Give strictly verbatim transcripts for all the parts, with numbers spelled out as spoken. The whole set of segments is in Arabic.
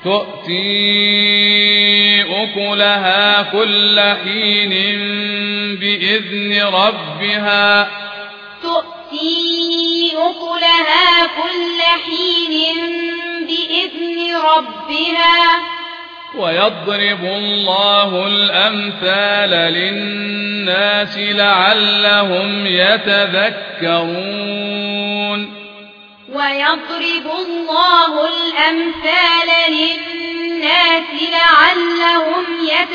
تؤتي أكلها كل حين بإذن ربها تؤتي أكلها كل حين بإذن ربها ويضرب الله الأمثال للناس لعلهم يتذكرون ويضرب الله الأمثال للناس لعلهم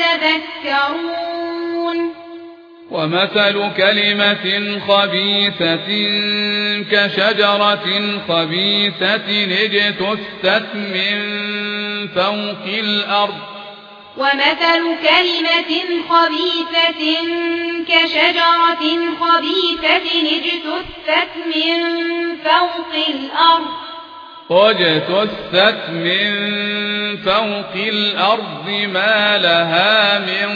يتذكرون ومثل كلمة خبيثة كشجرة خبيثة اجتثت من فوق الأرض ومثل كلمة خبيثة كشجرة خبيثة اجتثت من فوق الأرض واجتثت من فوق الأرض ما لها من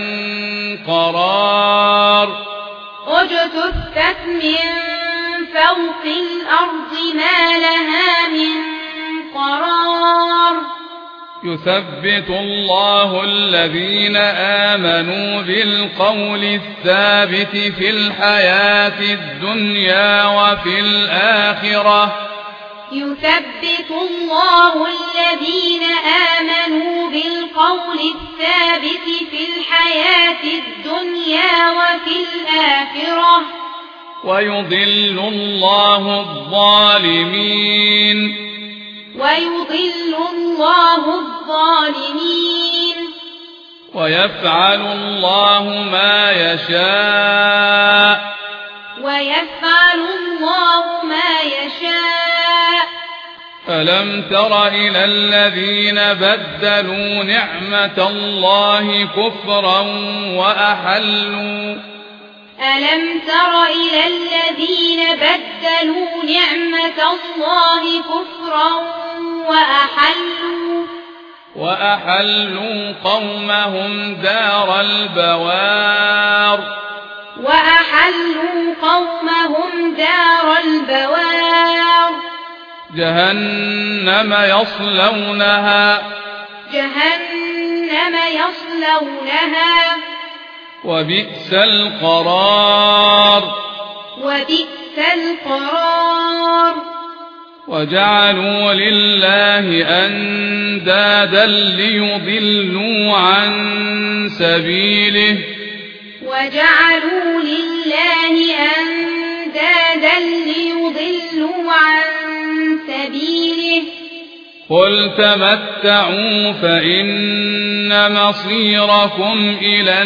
قرار واجتثت من فوق الأرض ما لها من قرار يثبت الله الذين آمنوا بالقول الثابت في الحياة الدنيا وفي الآخرة يثبت الله الذين آمنوا بالقول الثابت في الحياة الدنيا وفي الآخرة ويضل الله الظالمين ويضل الله الظالمين ويفعل الله ما يشاء ويفعل الله ما يشاء ألم تر إلى الذين بدلوا نعمة الله كفرا وأحلوا ألم تر إلى الذين بدلوا نعمة الله كفرا وأحلوا وأحلوا قومهم دار البوار وأحلوا قومهم دار البوار جهنم يصلونها جهنم يصلونها وبئس القرار وبئس القرار وجعلوا لله أندادا ليضلوا عن سبيله وجعلوا لله أندادا ليضلوا عن سبيله قل تمتعوا فإن مصيركم إلى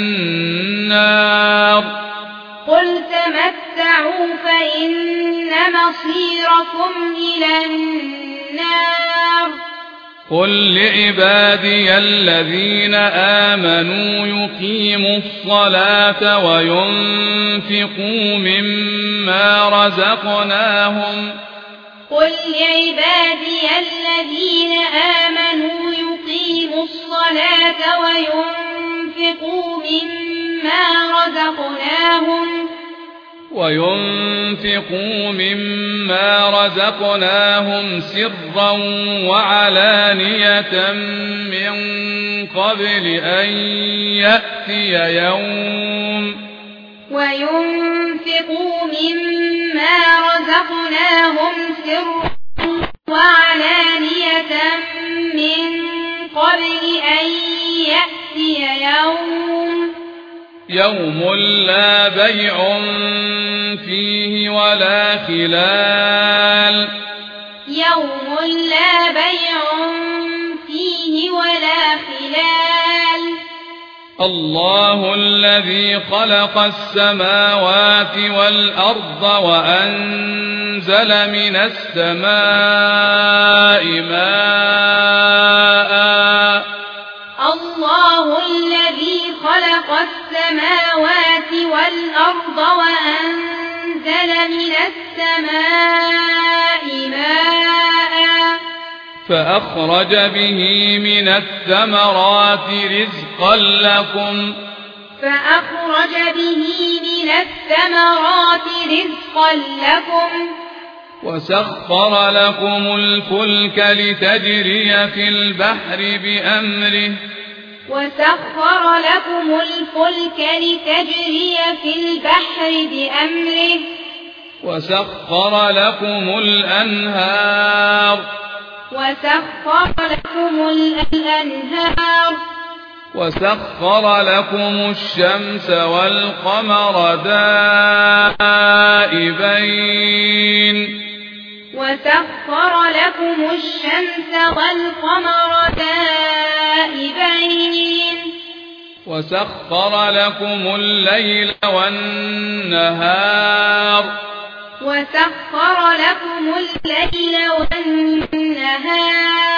النار قل تمتعوا فإن مصيركم إلى النار قل لعبادي الذين آمنوا يقيموا الصلاة وينفقوا مما رزقناهم قل لعبادي الذين آمنوا يقيموا الصلاة وينفقوا مما رزقناهم وينفقوا مما رزقناهم سرا وعلانية من قبل أن يأتي يوم وينفقوا مما رزقناهم سرا وعلانية من قبل أن يأتي يوم يوم لا بيع فيه ولا خلال يوم لا بيع فيه ولا خلال الله الذي خلق السماوات والأرض وأنزل من السماء ماء الله الذي خلق السماوات والأرض وأنزل من السماء ماء فأخرج به من الثمرات رزقا لكم فأخرج به من الثمرات رزقا لكم وسخر لكم الفلك لتجري في البحر بأمره وسخر لكم الفلك لتجري في البحر بأمره وسخر لكم الأنهار وسخر لكم الأنهار وسخر لكم الشمس والقمر دائبين وسخر لكم الشمس والقمر دائبين وسخر لكم الليل والنهار وسخر لكم الليل والنهار